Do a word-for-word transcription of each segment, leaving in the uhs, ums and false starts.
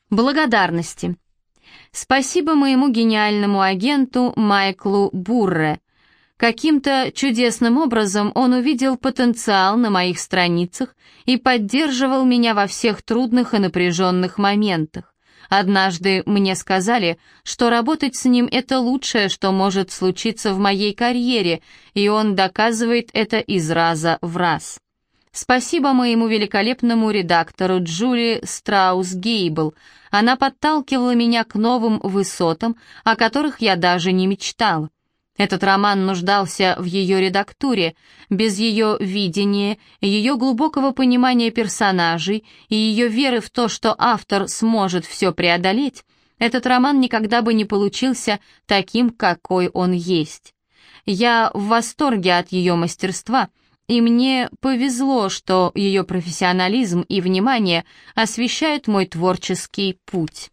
Благодарности. Спасибо моему гениальному агенту Майклу Бурре. Каким-то чудесным образом он увидел потенциал на моих страницах и поддерживал меня во всех трудных и напряженных моментах. Однажды мне сказали, что работать с ним — это лучшее, что может случиться в моей карьере, и он доказывает это из раза в раз. Спасибо моему великолепному редактору Джули Страус-Гейбл. Она подталкивала меня к новым высотам, о которых я даже не мечтала. Этот роман нуждался в ее редактуре. Без ее видения, ее глубокого понимания персонажей и ее веры в то, что автор сможет все преодолеть, этот роман никогда бы не получился таким, какой он есть. Я в восторге от ее мастерства, и мне повезло, что ее профессионализм и внимание освещают мой творческий путь.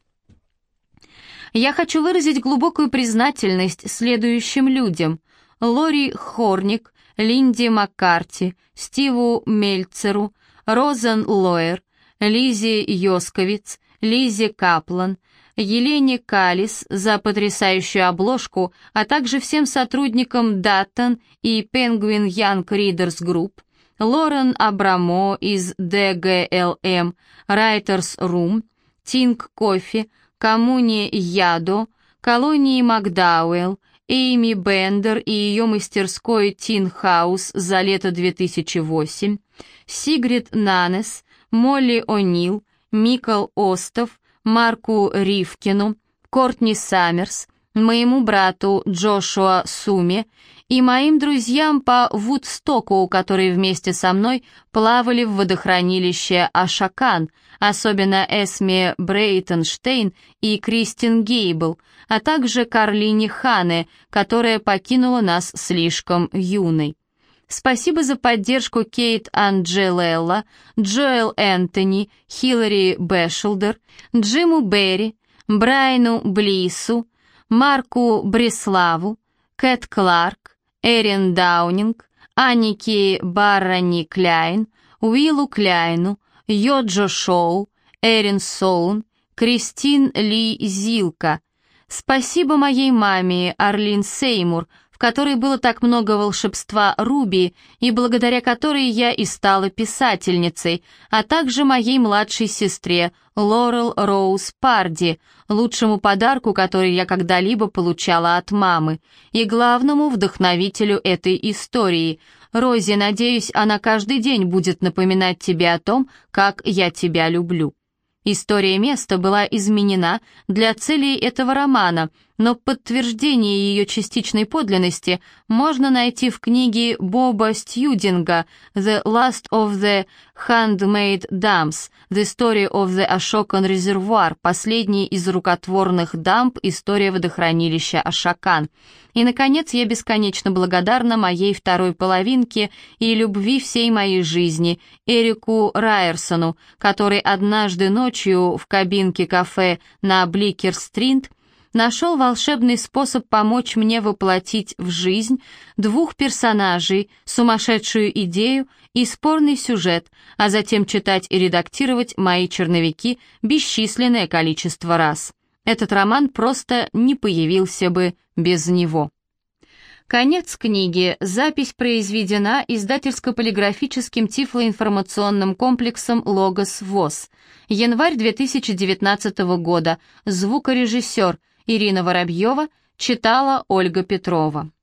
Я хочу выразить глубокую признательность следующим людям: Лори Хорник, Линди Маккарти, Стиву Мельцеру, Розен Лоер, Лизе Йосковиц, Лизе Каплан, Елене Калис за потрясающую обложку, а также всем сотрудникам Dutton и Penguin Young Readers Group, Лорен Абрамо из ди джи эл эм, Writers Room, Тинг Кофи, Коммуне Ядо, Колонии Макдауэлл, Эйми Бендер и ее мастерской Тин Хаус за лето две тысячи восемь, Сигрид Нанес, Молли О'Нил, Микал Остов, Марку Ривкину, Кортни Саммерс, моему брату Джошуа Суме и моим друзьям по Вудстоку, которые вместе со мной плавали в водохранилище Ашакан, особенно Эсме Брейтенштейн и Кристин Гейбл, а также Карлине Хане, которая покинула нас слишком юной. Спасибо за поддержку Кейт Анджелелла, Джоэл Энтони, Хиллари Бэшелдер, Джиму Берри, Брайану Блису, Марку Бреславу, Кэт Кларк, Эрин Даунинг, Анике Баррани Кляйн, Уиллу Кляйну, Йоджо Шоу, Эрин Соун, Кристин Ли Зилка. Спасибо моей маме Арлин Сеймур, в которой было так много волшебства Руби, и благодаря которой я и стала писательницей, а также моей младшей сестре Лорел Роуз Парди, лучшему подарку, который я когда-либо получала от мамы, и главному вдохновителю этой истории. Рози, надеюсь, она каждый день будет напоминать тебе о том, как я тебя люблю. История места была изменена для целей этого романа, но подтверждение ее частичной подлинности можно найти в книге Боба Стьюдинга «The Last of the Handmaid Dams. The Story of the Ashokan Reservoir», последний из рукотворных дамб, история водохранилища Ашакан. И, наконец, я бесконечно благодарна моей второй половинке и любви всей моей жизни, Эрику Райерсону, который однажды ночью в кабинке кафе на Бликер-стрит нашел волшебный способ помочь мне воплотить в жизнь двух персонажей, сумасшедшую идею и спорный сюжет, а затем читать и редактировать мои черновики бесчисленное количество раз. Этот роман просто не появился бы без него. Конец книги. Запись произведена издательско-полиграфическим тифлоинформационным комплексом «Логос ВОС». Январь две тысячи девятнадцатого года. Звукорежиссер Ирина Воробьева читала Ольга Петрова.